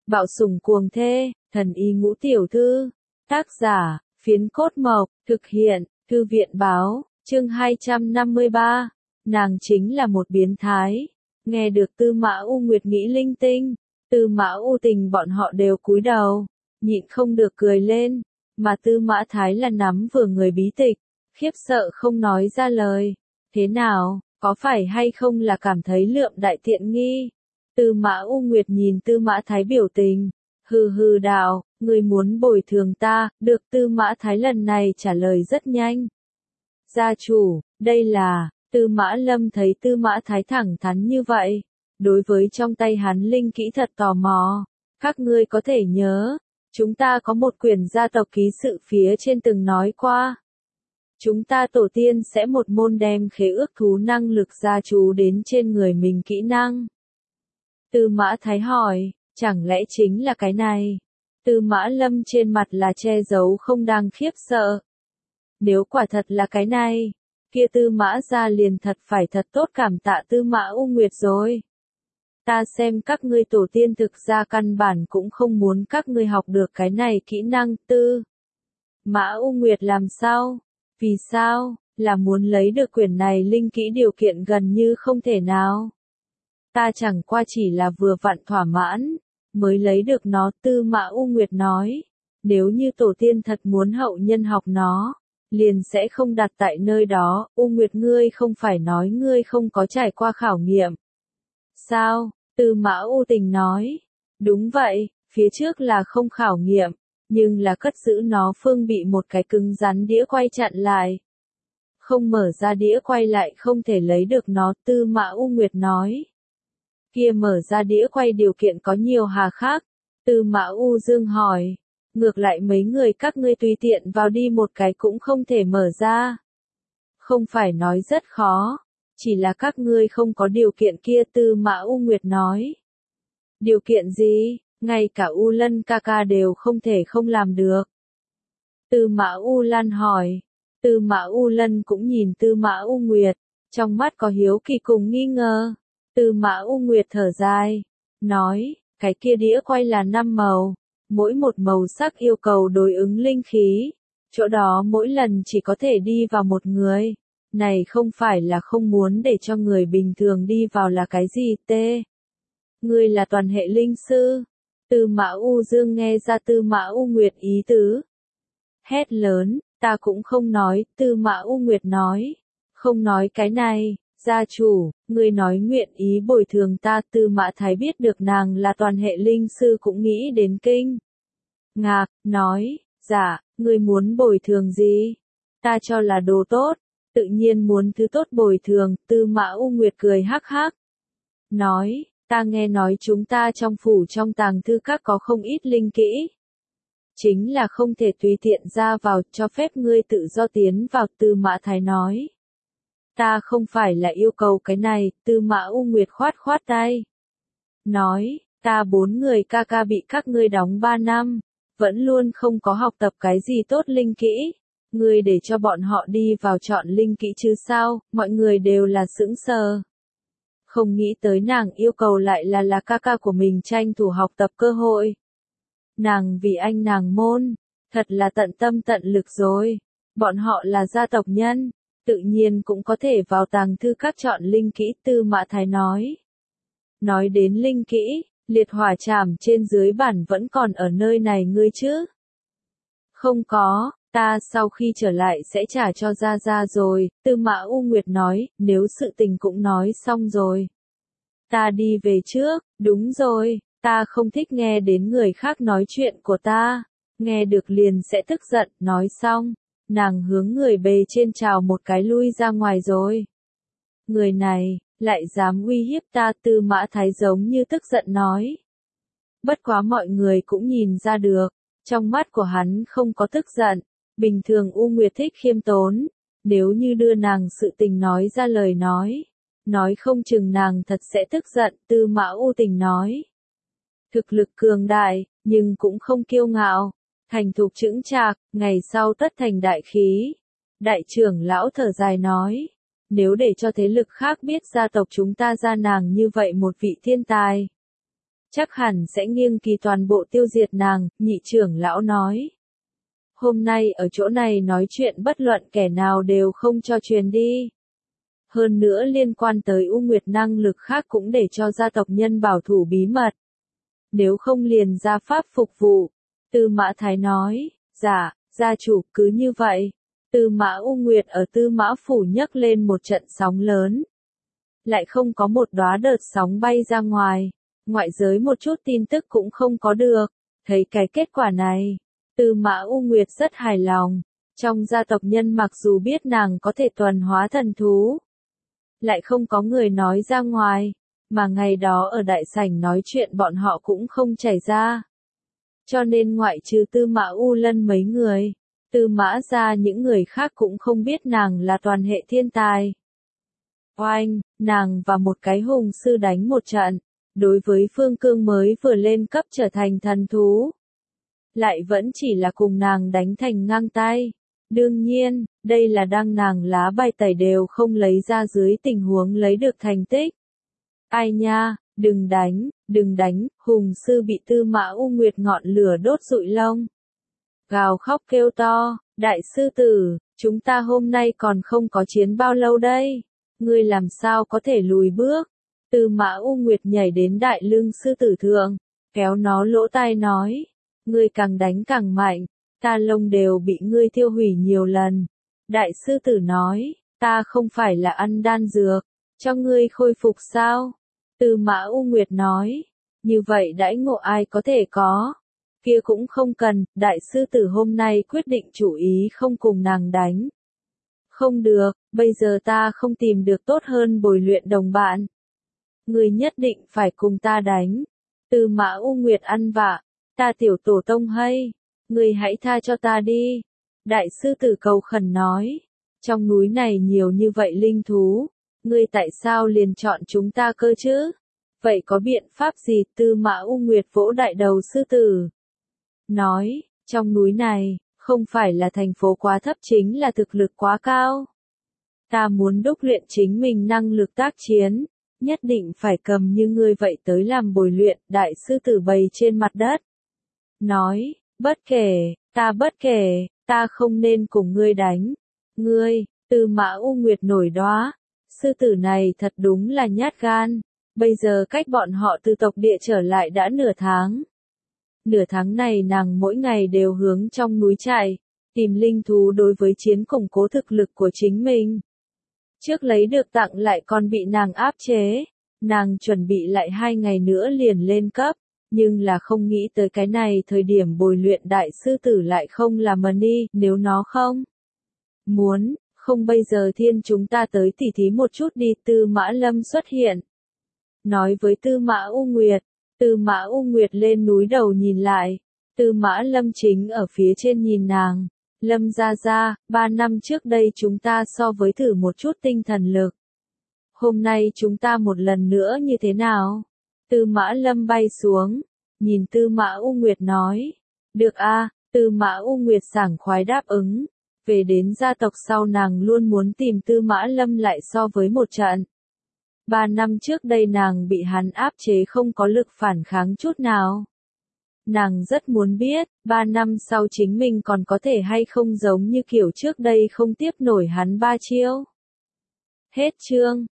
Bạo sủng cuồng thê, thần y ngũ tiểu thư. Tác giả, Phiến Cốt Mộc, thực hiện, Thư viện báo, chương 253. Nàng chính là một biến thái. Nghe được Tư Mã U Nguyệt nghĩ linh tinh, Tư Mã U Tình bọn họ đều cúi đầu, nhịn không được cười lên, mà Tư Mã Thái là nắm vừa người bí tịch, khiếp sợ không nói ra lời. Thế nào, có phải hay không là cảm thấy lượm đại tiện nghi? Tư Mã U Nguyệt nhìn Tư Mã Thái biểu tình, hừ hừ đạo, ngươi muốn bồi thường ta, được. Tư Mã Thái lần này trả lời rất nhanh. Gia chủ, đây là, Tư Mã Lâm thấy Tư Mã Thái thẳng thắn như vậy, đối với trong tay hắn linh kỹ thật tò mò. Các ngươi có thể nhớ, chúng ta có một quyển gia tộc ký sự phía trên từng nói qua. Chúng ta tổ tiên sẽ một môn đem khế ước thú năng lực gia chú đến trên người mình kỹ năng. Tư Mã Thái hỏi, chẳng lẽ chính là cái này? Tư Mã Lâm trên mặt là che giấu không đang khiếp sợ. Nếu quả thật là cái này, kia Tư Mã gia liền thật phải thật tốt cảm tạ Tư Mã U Nguyệt rồi. Ta xem các ngươi tổ tiên thực ra căn bản cũng không muốn các ngươi học được cái này kỹ năng. Tư Mã U Nguyệt làm sao? Vì sao? Là muốn lấy được quyển này linh kỹ điều kiện gần như không thể nào. Ta chẳng qua chỉ là vừa vặn thỏa mãn, mới lấy được nó. Tư Mã U Nguyệt nói, nếu như tổ tiên thật muốn hậu nhân học nó, liền sẽ không đặt tại nơi đó. U Nguyệt, ngươi không phải nói ngươi không có trải qua khảo nghiệm. Sao? Tư Mã U Tình nói, đúng vậy, phía trước là không khảo nghiệm, nhưng là cất giữ nó phương bị một cái cứng rắn đĩa quay chặn lại. Không mở ra đĩa quay lại không thể lấy được nó. Tư Mã U Nguyệt nói. Kia mở ra đĩa quay điều kiện có nhiều hà khắc. Tư Mã U Dương hỏi. Ngược lại mấy người các ngươi tùy tiện vào đi một cái cũng không thể mở ra. Không phải nói rất khó, chỉ là các ngươi không có điều kiện kia. Tư Mã U Nguyệt nói. Điều kiện gì? Ngay cả U Lân ca ca đều không thể không làm được. Tư Mã U Lan hỏi. Tư Mã U Lân cũng nhìn Tư Mã U Nguyệt, trong mắt có hiếu kỳ cùng nghi ngờ. Tư Mã U Nguyệt thở dài, nói, cái kia đĩa quay là 5 màu, mỗi một màu sắc yêu cầu đối ứng linh khí, chỗ đó mỗi lần chỉ có thể đi vào một người. Này không phải là không muốn để cho người bình thường đi vào là cái gì? Ngươi là toàn hệ linh sư. Tư Mã U Dương nghe ra Tư Mã U Nguyệt ý tứ. Hét lớn, ta cũng không nói. Tư Mã U Nguyệt nói, không nói cái này. Gia chủ, ngươi nói nguyện ý bồi thường ta. Tư Mã Thái biết được nàng là toàn hệ linh sư cũng nghĩ đến kinh ngạc, nói, dạ, ngươi muốn bồi thường gì? Ta cho là đồ tốt, tự nhiên muốn thứ tốt bồi thường. Tư Mã U Nguyệt cười hắc hắc, nói, ta nghe nói chúng ta trong phủ trong tàng thư các có không ít linh kỹ. Chính là không thể tùy tiện ra vào, cho phép ngươi tự do tiến vào. Tư Mã Thái nói. Ta không phải là yêu cầu cái này. Tư Mã U Nguyệt khoát khoát tay. Nói, ta 4 người ca ca bị các ngươi đóng 3 năm, vẫn luôn không có học tập cái gì tốt linh kỹ. Ngươi để cho bọn họ đi vào chọn linh kỹ chứ sao? Mọi người đều là sững sờ. Không nghĩ tới nàng yêu cầu lại là ca ca của mình tranh thủ học tập cơ hội. Nàng vì anh nàng môn, thật là tận tâm tận lực rồi. Bọn họ là gia tộc nhân, tự nhiên cũng có thể vào tàng thư các chọn linh kỹ. Tư Mã Thái nói. Nói đến linh kỹ, liệt hỏa trảm trên dưới bản vẫn còn ở nơi này ngươi chứ? Không có, ta sau khi trở lại sẽ trả cho Gia Gia rồi. Tư Mã U Nguyệt nói, nếu sự tình cũng nói xong rồi. Ta đi về trước. Đúng rồi, ta không thích nghe đến người khác nói chuyện của ta. Nghe được liền sẽ tức giận. Nói xong, nàng hướng người bề trên chào một cái lui ra ngoài rồi. Người này, lại dám uy hiếp ta. Tư Mã Thái giống như tức giận nói. Bất quá mọi người cũng nhìn ra được, trong mắt của hắn không có tức giận. Bình thường U Nguyệt thích khiêm tốn, nếu như đưa nàng sự tình nói ra lời nói không chừng nàng thật sẽ tức giận. Tư Mã U Tình nói. Thực lực cường đại, nhưng cũng không kiêu ngạo, thành thục chững chạc, ngày sau tất thành đại khí. Đại trưởng lão thở dài nói, nếu để cho thế lực khác biết gia tộc chúng ta ra nàng như vậy một vị thiên tài, chắc hẳn sẽ nghiêng kỳ toàn bộ tiêu diệt nàng, nhị trưởng lão nói. Hôm nay ở chỗ này nói chuyện bất luận kẻ nào đều không cho truyền đi. Hơn nữa liên quan tới U Nguyệt năng lực khác cũng để cho gia tộc nhân bảo thủ bí mật. Nếu không liền ra pháp phục vụ. Tư Mã Thái nói, dạ, gia chủ cứ như vậy. Tư Mã U Nguyệt ở Tư Mã Phủ nhấc lên một trận sóng lớn. Lại không có một đóa đợt sóng bay ra ngoài. Ngoại giới một chút tin tức cũng không có được. Thấy cái kết quả này, Tư Mã U Nguyệt rất hài lòng. Trong gia tộc nhân mặc dù biết nàng có thể tuần hóa thần thú, lại không có người nói ra ngoài, mà ngày đó ở đại sảnh nói chuyện bọn họ cũng không chảy ra. Cho nên ngoại trừ Tư Mã U Lân mấy người, Tư Mã ra những người khác cũng không biết nàng là toàn hệ thiên tài. Oanh, nàng và một cái hùng sư đánh một trận, đối với Phương Cương mới vừa lên cấp trở thành thần thú. Lại vẫn chỉ là cùng nàng đánh thành ngang tay. Đương nhiên, đây là đang nàng lá bài tẩy đều không lấy ra dưới tình huống lấy được thành tích. Ai nha, đừng đánh, hùng sư bị Tư Mã U Nguyệt ngọn lửa đốt rụi lông. Gào khóc kêu to, đại sư tử, chúng ta hôm nay còn không có chiến bao lâu đây, ngươi làm sao có thể lùi bước. Tư Mã U Nguyệt nhảy đến đại lưng sư tử thượng, kéo nó lỗ tai nói, ngươi càng đánh càng mạnh. Ta lông đều bị ngươi tiêu hủy nhiều lần. Đại sư tử nói, ta không phải là ăn đan dược, cho ngươi khôi phục sao? Tư Mã U Nguyệt nói, như vậy đãi ngộ ai có thể có? Kia cũng không cần, đại sư tử hôm nay quyết định chủ ý không cùng nàng đánh. Không được, bây giờ ta không tìm được tốt hơn bồi luyện đồng bạn. Ngươi nhất định phải cùng ta đánh. Tư Mã U Nguyệt ăn vạ, ta tiểu tổ tông hay. Ngươi hãy tha cho ta đi. Đại sư tử cầu khẩn nói. Trong núi này nhiều như vậy linh thú. Ngươi tại sao liền chọn chúng ta cơ chứ? Vậy có biện pháp gì? Tư Mã U Nguyệt vỗ đại đầu sư tử. Nói, trong núi này, không phải là thành phố quá thấp chính là thực lực quá cao. Ta muốn đúc luyện chính mình năng lực tác chiến. Nhất định phải cầm như ngươi vậy tới làm bồi luyện. Đại sư tử bày trên mặt đất. Nói. Bất kể, ta không nên cùng ngươi đánh. Ngươi, Tư Mã U Nguyệt nổi đoá. Sư tử này thật đúng là nhát gan. Bây giờ cách bọn họ từ tộc địa trở lại đã nửa tháng. Nửa tháng này nàng mỗi ngày đều hướng trong núi chạy, tìm linh thú đối với chiến củng cố thực lực của chính mình. Trước lấy được tặng lại còn bị nàng áp chế. Nàng chuẩn bị lại 2 ngày nữa liền lên cấp. Nhưng là không nghĩ tới cái này thời điểm bồi luyện đại sư tử lại không là Mani, nếu nó không muốn, không bây giờ thiên chúng ta tới tỉ thí một chút đi. Tư Mã Lâm xuất hiện. Nói với Tư Mã U Nguyệt. Tư Mã U Nguyệt lên núi đầu nhìn lại. Tư Mã Lâm chính ở phía trên nhìn nàng. Lâm ra, 3 năm trước đây chúng ta so với thử một chút tinh thần lực. Hôm nay chúng ta một lần nữa như thế nào? Tư Mã Lâm bay xuống, nhìn Tư Mã U Nguyệt nói, được a. Tư Mã U Nguyệt sảng khoái đáp ứng, về đến gia tộc sau nàng luôn muốn tìm Tư Mã Lâm lại so với một trận. 3 năm trước đây nàng bị hắn áp chế không có lực phản kháng chút nào. Nàng rất muốn biết, 3 năm sau chính mình còn có thể hay không giống như kiểu trước đây không tiếp nổi hắn 3 chiêu. Hết chương.